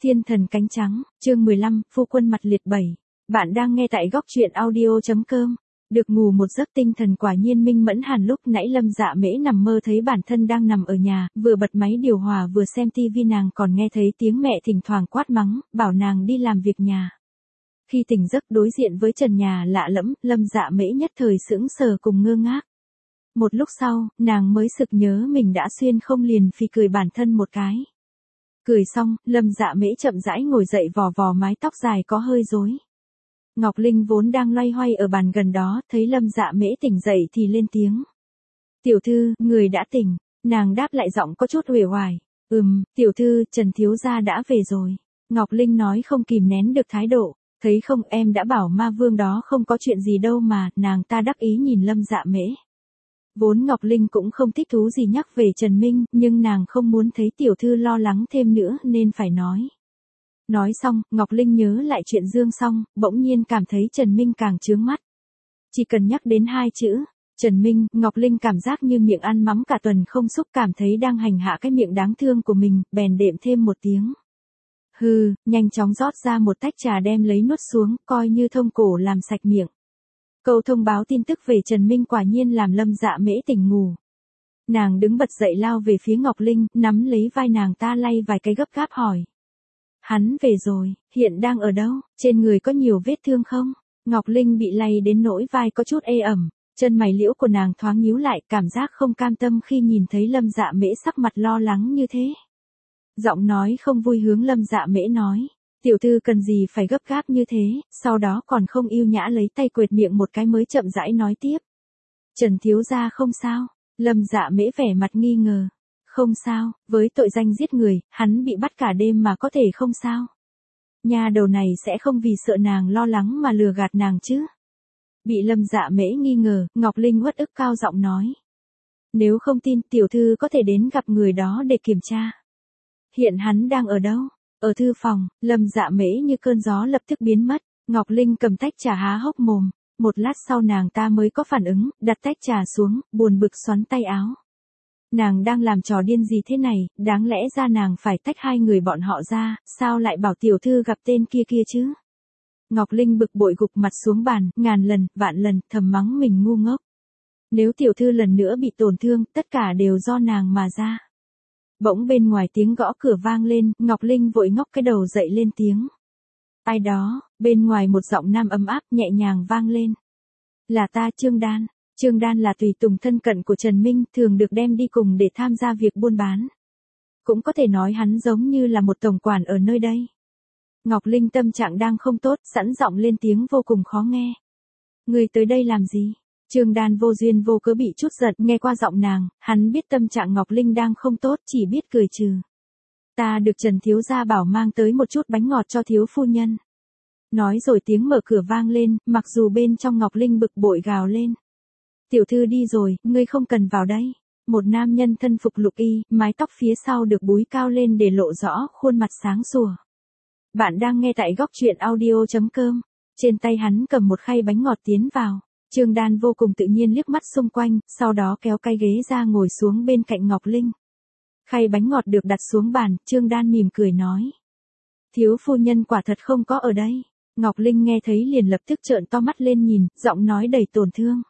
Thiên thần cánh trắng, chương 15, phu quân mặt liệt 7. Bạn đang nghe tại góc truyện audio.com. Được ngủ một giấc tinh thần quả nhiên minh mẫn hẳn. Lúc nãy Lâm Dạ Mễ nằm mơ thấy bản thân đang nằm ở nhà, vừa bật máy điều hòa vừa xem tivi, nàng còn nghe thấy tiếng mẹ thỉnh thoảng quát mắng, bảo nàng đi làm việc nhà. Khi tỉnh giấc đối diện với trần nhà lạ lẫm, Lâm Dạ Mễ nhất thời sững sờ cùng ngơ ngác. Một lúc sau, nàng mới sực nhớ mình đã xuyên không, liền phì cười bản thân một cái. Cười xong, Lâm Dạ Mễ chậm rãi ngồi dậy, vò vò mái tóc dài có hơi rối. Ngọc Linh vốn đang loay hoay ở bàn gần đó, thấy Lâm Dạ Mễ tỉnh dậy thì lên tiếng. Tiểu thư, người đã tỉnh. Nàng đáp lại giọng có chút uể oải. Tiểu thư, Trần thiếu gia đã về rồi. Ngọc Linh nói không kìm nén được thái độ. Thấy không, em đã bảo ma vương đó không có chuyện gì đâu mà. Nàng ta đắc ý nhìn Lâm Dạ Mễ. Vốn Ngọc Linh cũng không thích thú gì nhắc về Trần Minh, nhưng nàng không muốn thấy tiểu thư lo lắng thêm nữa nên phải nói. Nói xong, Ngọc Linh nhớ lại chuyện Dương Song, bỗng nhiên cảm thấy Trần Minh càng chướng mắt. Chỉ cần nhắc đến hai chữ Trần Minh, Ngọc Linh cảm giác như miệng ăn mắm cả tuần không xúc, cảm thấy đang hành hạ cái miệng đáng thương của mình, bèn đệm thêm một tiếng. Nhanh chóng rót ra một tách trà đem lấy nuốt xuống, coi như thông cổ làm sạch miệng. Câu thông báo tin tức về Trần Minh quả nhiên làm Lâm Dạ Mễ tỉnh ngủ. Nàng đứng bật dậy lao về phía Ngọc Linh, nắm lấy vai nàng ta lay vài cái gấp gáp hỏi. Hắn về rồi, hiện đang ở đâu, trên người có nhiều vết thương không? Ngọc Linh bị lay đến nỗi vai có chút ê ẩm, chân mày liễu của nàng thoáng nhíu lại, cảm giác không cam tâm khi nhìn thấy Lâm Dạ Mễ sắc mặt lo lắng như thế. Giọng nói không vui hướng Lâm Dạ Mễ nói. Tiểu thư cần gì phải gấp gáp như thế, sau đó còn không yêu nhã lấy tay quệt miệng một cái mới chậm rãi nói tiếp. Trần thiếu gia không sao? Lâm Dạ Mễ vẻ mặt nghi ngờ. Không sao, với tội danh giết người, hắn bị bắt cả đêm mà có thể không sao. Nhà đầu này sẽ không vì sợ nàng lo lắng mà lừa gạt nàng chứ. Bị Lâm Dạ Mễ nghi ngờ, Ngọc Linh uất ức cao giọng nói. Nếu không tin, tiểu thư có thể đến gặp người đó để kiểm tra. Hiện hắn đang ở đâu? Ở thư phòng. Lâm Dạ Mễ như cơn gió lập tức biến mất. Ngọc Linh cầm tách trà há hốc mồm. Một lát sau nàng ta mới có phản ứng, đặt tách trà xuống, buồn bực xoắn tay áo. Nàng đang làm trò điên gì thế này, đáng lẽ ra nàng phải tách hai người bọn họ ra, sao lại bảo tiểu thư gặp tên kia chứ? Ngọc Linh bực bội gục mặt xuống bàn, ngàn lần, vạn lần, thầm mắng mình ngu ngốc. Nếu tiểu thư lần nữa bị tổn thương, tất cả đều do nàng mà ra. Bỗng bên ngoài tiếng gõ cửa vang lên, Ngọc Linh vội ngóc cái đầu dậy lên tiếng. Ai đó? Bên ngoài một giọng nam ấm áp nhẹ nhàng vang lên. Là ta, Trương Đan. Trương Đan là tùy tùng thân cận của Trần Minh, thường được đem đi cùng để tham gia việc buôn bán. Cũng có thể nói hắn giống như là một tổng quản ở nơi đây. Ngọc Linh tâm trạng đang không tốt, sẵn giọng lên tiếng vô cùng khó nghe. Người tới đây làm gì? Trương Đan vô duyên vô cớ bị chút giận, nghe qua giọng nàng, hắn biết tâm trạng Ngọc Linh đang không tốt, chỉ biết cười trừ. Ta được Trần thiếu gia bảo mang tới một chút bánh ngọt cho thiếu phu nhân. Nói rồi tiếng mở cửa vang lên, mặc dù bên trong Ngọc Linh bực bội gào lên. Tiểu thư đi rồi, ngươi không cần vào đây. Một nam nhân thân phục lục y, mái tóc phía sau được búi cao lên để lộ rõ khuôn mặt sáng sủa. Bạn đang nghe tại góc truyện audio.com. Trên tay hắn cầm một khay bánh ngọt tiến vào. Trương Đan vô cùng tự nhiên liếc mắt xung quanh, sau đó kéo cái ghế ra ngồi xuống bên cạnh Ngọc Linh. Khay bánh ngọt được đặt xuống bàn, Trương Đan mỉm cười nói. Thiếu phu nhân quả thật không có ở đây. Ngọc Linh nghe thấy liền lập tức trợn to mắt lên nhìn, giọng nói đầy tổn thương.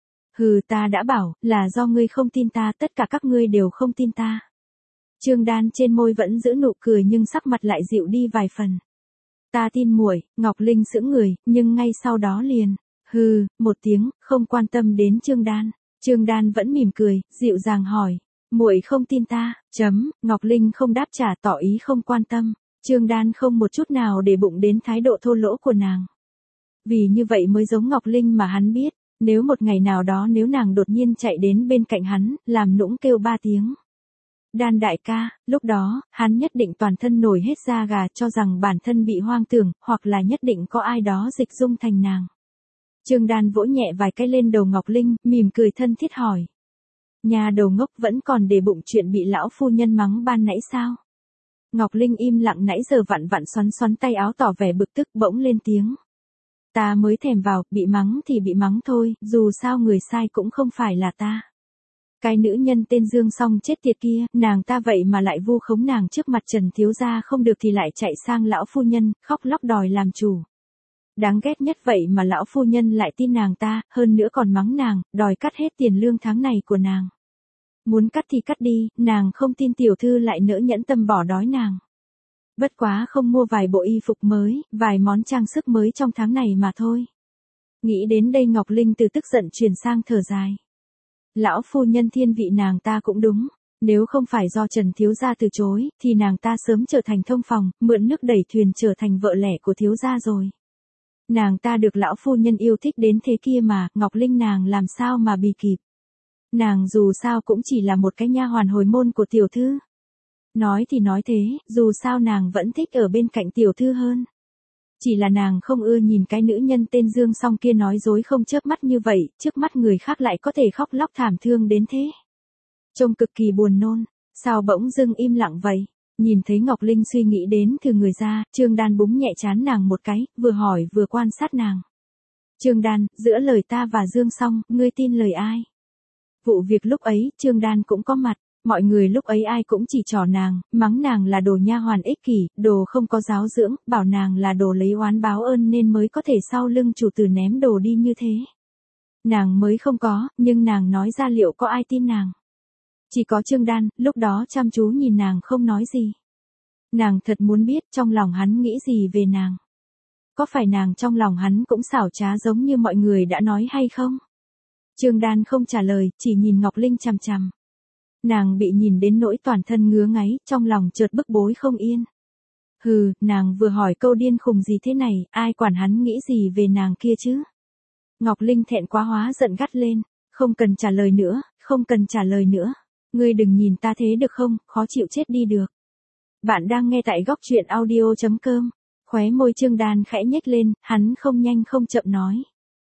Ta đã bảo, là do ngươi không tin ta, tất cả các ngươi đều không tin ta. Trương Đan trên môi vẫn giữ nụ cười nhưng sắc mặt lại dịu đi vài phần. Ta tin muội. Ngọc Linh sững người, nhưng ngay sau đó liền. Một tiếng, không quan tâm đến Trương Đan. Trương Đan vẫn mỉm cười, dịu dàng hỏi. Muội không tin ta, Ngọc Linh không đáp trả, tỏ ý không quan tâm. Trương Đan không một chút nào để bụng đến thái độ thô lỗ của nàng. Vì như vậy mới giống Ngọc Linh mà hắn biết. Nếu một ngày nào đó nếu nàng đột nhiên chạy đến bên cạnh hắn, làm nũng kêu 3 tiếng. Đan đại ca, lúc đó, hắn nhất định toàn thân nổi hết da gà cho rằng bản thân bị hoang tưởng, hoặc là nhất định có ai đó dịch dung thành nàng. Trương Đan vỗ nhẹ vài cái lên đầu Ngọc Linh, mỉm cười thân thiết hỏi. Nhà đầu ngốc vẫn còn để bụng chuyện bị lão phu nhân mắng ban nãy sao? Ngọc Linh im lặng nãy giờ vặn vặn xoắn tay áo tỏ vẻ bực tức, bỗng lên tiếng. Ta mới thèm vào, bị mắng thì bị mắng thôi, dù sao người sai cũng không phải là ta. Cái nữ nhân tên Dương Song chết tiệt kia, nàng ta vậy mà lại vu khống nàng trước mặt Trần thiếu gia không được thì lại chạy sang lão phu nhân, khóc lóc đòi làm chủ. Đáng ghét nhất vậy mà lão phu nhân lại tin nàng ta, hơn nữa còn mắng nàng, đòi cắt hết tiền lương tháng này của nàng. Muốn cắt thì cắt đi, nàng không tin tiểu thư lại nỡ nhẫn tâm bỏ đói nàng. Bất quá không mua vài bộ y phục mới, vài món trang sức mới trong tháng này mà thôi. Nghĩ đến đây Ngọc Linh từ tức giận chuyển sang thở dài. Lão phu nhân thiên vị nàng ta cũng đúng, nếu không phải do Trần thiếu gia từ chối, thì nàng ta sớm trở thành thông phòng, mượn nước đẩy thuyền trở thành vợ lẽ của thiếu gia rồi. Nàng ta được lão phu nhân yêu thích đến thế kia mà, Ngọc Linh nàng làm sao mà bì kịp. Nàng dù sao cũng chỉ là một cái nha hoàn hồi môn của tiểu thư. Nói thì nói thế, dù sao nàng vẫn thích ở bên cạnh tiểu thư hơn. Chỉ là nàng không ưa nhìn cái nữ nhân tên Dương Song kia nói dối không chớp mắt như vậy, trước mắt người khác lại có thể khóc lóc thảm thương đến thế. Trông cực kỳ buồn nôn, sao bỗng dưng im lặng vậy? Nhìn thấy Ngọc Linh suy nghĩ đến từ người ra, Trương Đan búng nhẹ trán nàng một cái, vừa hỏi vừa quan sát nàng. Trương Đan, giữa lời ta và Dương Song, ngươi tin lời ai? Vụ việc lúc ấy, Trương Đan cũng có mặt. Mọi người lúc ấy ai cũng chỉ trỏ nàng, mắng nàng là đồ nha hoàn ích kỷ, đồ không có giáo dưỡng, bảo nàng là đồ lấy oán báo ơn nên mới có thể sau lưng chủ tử ném đồ đi như thế. Nàng mới không có, nhưng nàng nói ra liệu có ai tin nàng? Chỉ có Trương Đan, lúc đó chăm chú nhìn nàng không nói gì. Nàng thật muốn biết trong lòng hắn nghĩ gì về nàng. Có phải nàng trong lòng hắn cũng xảo trá giống như mọi người đã nói hay không? Trương Đan không trả lời, chỉ nhìn Ngọc Linh chằm chằm. Nàng bị nhìn đến nỗi toàn thân ngứa ngáy, trong lòng chợt bức bối không yên. Hừ, nàng vừa hỏi câu điên khùng gì thế này, ai quản hắn nghĩ gì về nàng kia chứ? Ngọc Linh thẹn quá hóa giận gắt lên, không cần trả lời nữa, không cần trả lời nữa. Ngươi đừng nhìn ta thế được không, khó chịu chết đi được. Bạn đang nghe tại góc truyện audio.com. Khóe môi Trương Đan khẽ nhếch lên, hắn không nhanh không chậm nói.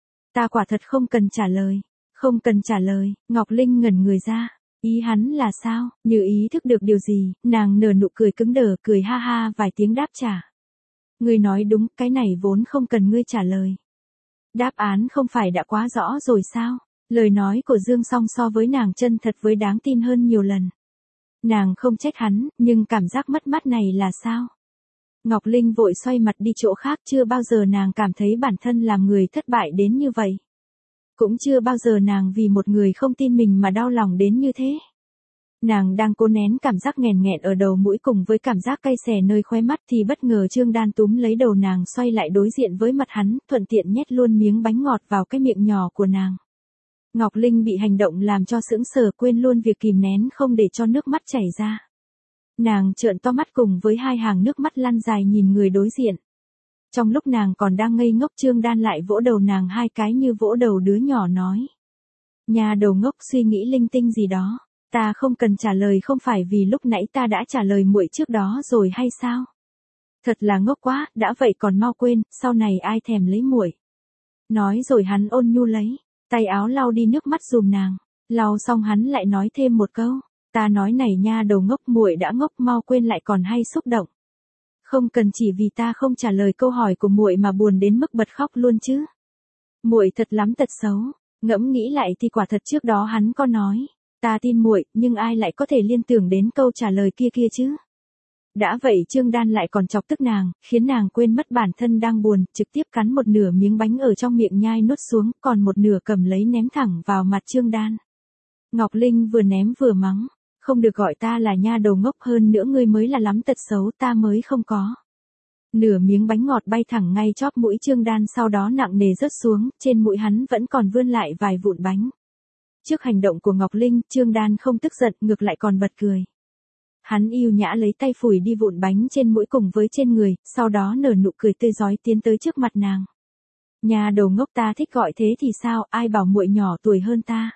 Ta quả thật không cần trả lời. Không cần trả lời, Ngọc Linh ngẩn người ra. Ý hắn là sao? Như ý thức được điều gì, nàng nở nụ cười cứng đờ, cười ha ha vài tiếng đáp trả. Ngươi nói đúng, cái này vốn không cần ngươi trả lời. Đáp án không phải đã quá rõ rồi sao? Lời nói của Dương Song so với nàng chân thật với đáng tin hơn nhiều lần. Nàng không trách hắn, nhưng cảm giác mất mát này là sao? Ngọc Linh vội xoay mặt đi chỗ khác, chưa bao giờ nàng cảm thấy bản thân làm người thất bại đến như vậy. Cũng chưa bao giờ nàng vì một người không tin mình mà đau lòng đến như thế. Nàng đang cố nén cảm giác nghẹn nghẹn ở đầu mũi cùng với cảm giác cay xè nơi khóe mắt thì bất ngờ Trương Đan túm lấy đầu nàng xoay lại đối diện với mặt hắn, thuận tiện nhét luôn miếng bánh ngọt vào cái miệng nhỏ của nàng. Ngọc Linh bị hành động làm cho sững sờ, quên luôn việc kìm nén không để cho nước mắt chảy ra. Nàng trợn to mắt cùng với hai hàng nước mắt lăn dài nhìn người đối diện. Trong lúc nàng còn đang ngây ngốc, Trương Đan lại vỗ đầu nàng hai cái như vỗ đầu đứa nhỏ nói. Nhà đầu ngốc, suy nghĩ linh tinh gì đó. Ta không cần trả lời không phải vì lúc nãy ta đã trả lời muội trước đó rồi hay sao? Thật là ngốc quá, đã vậy còn mau quên, sau này ai thèm lấy muội. Nói rồi hắn ôn nhu lấy tay áo lau đi nước mắt giùm nàng. Lau xong hắn lại nói thêm một câu. Ta nói này nha đầu ngốc, muội đã ngốc mau quên lại còn hay xúc động. Không cần chỉ vì ta không trả lời câu hỏi của muội mà buồn đến mức bật khóc luôn chứ. Muội thật lắm tật xấu, ngẫm nghĩ lại thì quả thật trước đó hắn có nói, ta tin muội, nhưng ai lại có thể liên tưởng đến câu trả lời kia chứ. Đã vậy Trương Đan lại còn chọc tức nàng, khiến nàng quên mất bản thân đang buồn, trực tiếp cắn một nửa miếng bánh ở trong miệng nhai nuốt xuống, còn một nửa cầm lấy ném thẳng vào mặt Trương Đan. Ngọc Linh vừa ném vừa mắng. Không được gọi ta là nha đầu ngốc, hơn nữa ngươi mới là lắm tật xấu, ta mới không có. Nửa miếng bánh ngọt bay thẳng ngay chóp mũi Trương Đan, sau đó nặng nề rớt xuống, trên mũi hắn vẫn còn vươn lại vài vụn bánh. Trước hành động của Ngọc Linh, Trương Đan không tức giận, ngược lại còn bật cười. Hắn yêu nhã lấy tay phủi đi vụn bánh trên mũi cùng với trên người, sau đó nở nụ cười tươi rói tiến tới trước mặt nàng. Nhà đầu ngốc, ta thích gọi thế thì sao, ai bảo muội nhỏ tuổi hơn ta.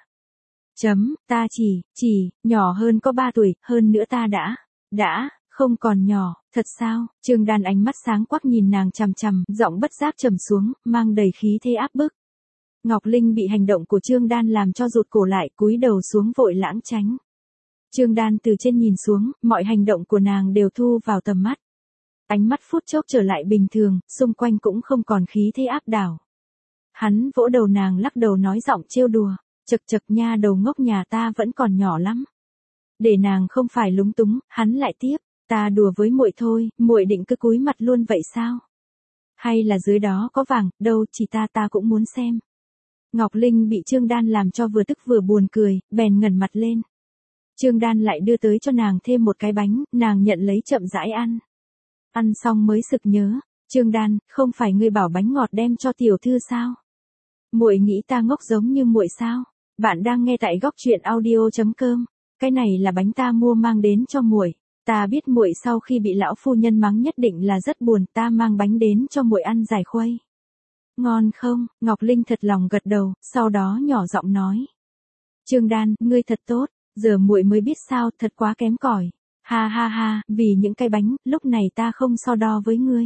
Ta chỉ, nhỏ hơn có 3 tuổi, hơn nữa ta không còn nhỏ, thật sao? Trương Đan ánh mắt sáng quắc nhìn nàng chằm chằm, giọng bất giác trầm xuống, mang đầy khí thế áp bức. Ngọc Linh bị hành động của Trương Đan làm cho rụt cổ lại, cúi đầu xuống vội lãng tránh. Trương Đan từ trên nhìn xuống, mọi hành động của nàng đều thu vào tầm mắt. Ánh mắt phút chốc trở lại bình thường, xung quanh cũng không còn khí thế áp đảo. Hắn vỗ đầu nàng lắc đầu nói giọng trêu đùa. Chậc chậc nha đầu ngốc nhà ta vẫn còn nhỏ lắm. Để nàng không phải lúng túng, hắn lại tiếp, ta đùa với muội thôi, muội định cứ cúi mặt luôn vậy sao? Hay là dưới đó có vàng, đâu chỉ ta cũng muốn xem. Ngọc Linh bị Trương Đan làm cho vừa tức vừa buồn cười, bèn ngẩng mặt lên. Trương Đan lại đưa tới cho nàng thêm một cái bánh, nàng nhận lấy chậm rãi ăn. Ăn xong mới sực nhớ, Trương Đan, không phải ngươi bảo bánh ngọt đem cho tiểu thư sao? Muội nghĩ ta ngốc giống như muội sao? Bạn đang nghe tại góc truyện audio.com. Cái này là bánh ta mua mang đến cho muội. Ta biết muội sau khi bị lão phu nhân mắng nhất định là rất buồn, ta mang bánh đến cho muội ăn giải khuây. Ngon không? Ngọc Linh thật lòng gật đầu, sau đó nhỏ giọng nói. Trương Đan, ngươi thật tốt, giờ muội mới biết sao, thật quá kém cỏi. Ha ha ha, vì những cái bánh, lúc này ta không so đo với ngươi.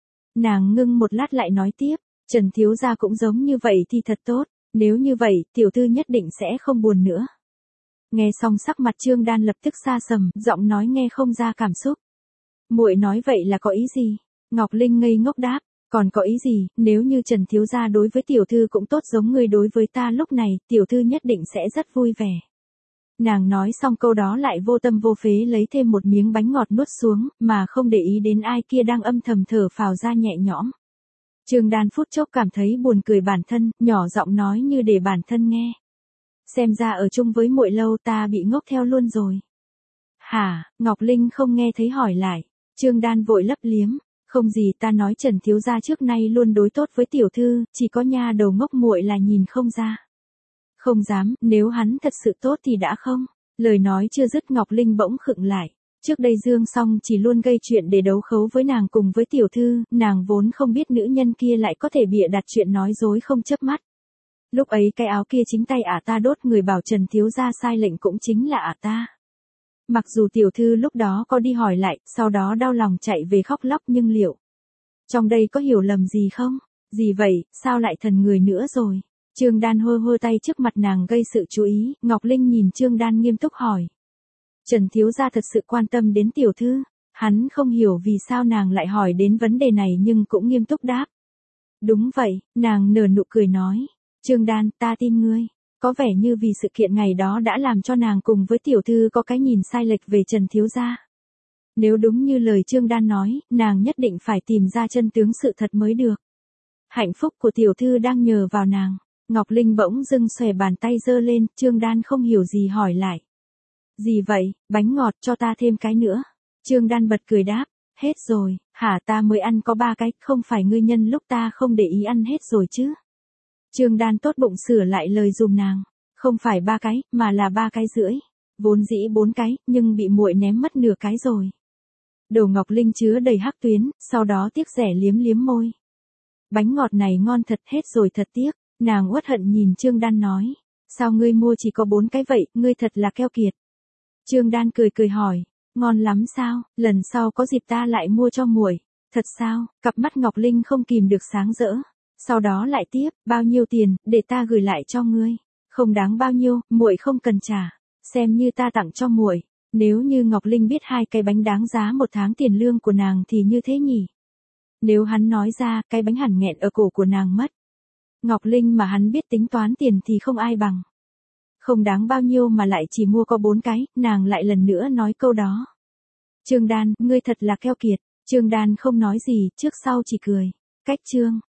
Nàng ngưng một lát lại nói tiếp, Trần thiếu gia cũng giống như vậy thì thật tốt, nếu như vậy, tiểu thư nhất định sẽ không buồn nữa. Nghe xong sắc mặt Trương Đan lập tức xa sầm, giọng nói nghe không ra cảm xúc. Muội nói vậy là có ý gì? Ngọc Linh ngây ngốc đáp, còn có ý gì, nếu như Trần thiếu gia đối với tiểu thư cũng tốt giống ngươi đối với ta lúc này, tiểu thư nhất định sẽ rất vui vẻ. Nàng nói xong câu đó lại vô tâm vô phế lấy thêm một miếng bánh ngọt nuốt xuống, mà không để ý đến ai kia đang âm thầm thở phào ra nhẹ nhõm. Trương Đan phút chốc cảm thấy buồn cười bản thân, nhỏ giọng nói như để bản thân nghe. Xem ra ở chung với muội lâu ta bị ngốc theo luôn rồi. Hả? Ngọc Linh không nghe thấy hỏi lại. Trương Đan vội lấp liếm. Không gì, ta nói Trần thiếu gia trước nay luôn đối tốt với tiểu thư, chỉ có nha đầu ngốc muội là nhìn không ra. Không dám, nếu hắn thật sự tốt thì đã không. Lời nói chưa dứt Ngọc Linh bỗng khựng lại. Trước đây Dương Song chỉ luôn gây chuyện để đấu khấu với nàng cùng với tiểu thư, nàng vốn không biết nữ nhân kia lại có thể bịa đặt chuyện nói dối không chớp mắt. Lúc ấy cái áo kia chính tay ả ta đốt người bảo Trần thiếu gia sai lệnh cũng chính là ả ta. Mặc dù tiểu thư lúc đó có đi hỏi lại, sau đó đau lòng chạy về khóc lóc nhưng liệu trong đây có hiểu lầm gì không? Gì vậy, sao lại thần người nữa rồi? Trương Đan hơ hơ tay trước mặt nàng gây sự chú ý, Ngọc Linh nhìn Trương Đan nghiêm túc hỏi. Trần thiếu gia thật sự quan tâm đến tiểu thư, hắn không hiểu vì sao nàng lại hỏi đến vấn đề này nhưng cũng nghiêm túc đáp. Đúng vậy, nàng nở nụ cười nói. Trương Đan, ta tin ngươi. Có vẻ như vì sự kiện ngày đó đã làm cho nàng cùng với tiểu thư có cái nhìn sai lệch về Trần thiếu gia. Nếu đúng như lời Trương Đan nói, nàng nhất định phải tìm ra chân tướng sự thật mới được. Hạnh phúc của tiểu thư đang nhờ vào nàng. Ngọc Linh bỗng dưng xòe bàn tay giơ lên, Trương Đan không hiểu gì hỏi lại. Gì vậy, bánh ngọt cho ta thêm cái nữa. Trương Đan bật cười đáp, hết rồi, hả ta mới ăn có 3 cái, không phải ngươi nhân lúc ta không để ý ăn hết rồi chứ. Trương Đan tốt bụng sửa lại lời dùm nàng, không phải 3 cái, mà là 3 cái rưỡi. Vốn dĩ 4 cái, nhưng bị muội ném mất nửa cái rồi. Đầu Ngọc Linh chứa đầy hắc tuyến, sau đó tiếc rẻ liếm liếm môi. Bánh ngọt này ngon thật, hết rồi thật tiếc, nàng uất hận nhìn Trương Đan nói. Sao ngươi mua chỉ có 4 cái vậy, ngươi thật là keo kiệt. Trương Đan cười cười hỏi, ngon lắm sao, lần sau có dịp ta lại mua cho muội. Thật sao? Cặp mắt Ngọc Linh không kìm được sáng rỡ. Sau đó lại tiếp, bao nhiêu tiền, để ta gửi lại cho ngươi. Không đáng bao nhiêu, muội không cần trả. Xem như ta tặng cho muội. Nếu như Ngọc Linh biết 2 cái bánh đáng giá 1 tháng tiền lương của nàng thì như thế nhỉ? Nếu hắn nói ra, cái bánh hẳn nghẹn ở cổ của nàng mất. Ngọc Linh mà hắn biết tính toán tiền thì không ai bằng. Không đáng bao nhiêu mà lại chỉ mua có 4 cái, nàng lại lần nữa nói câu đó. Trương Đan, ngươi thật là keo kiệt. Trương Đan không nói gì, trước sau chỉ cười. Cách chương.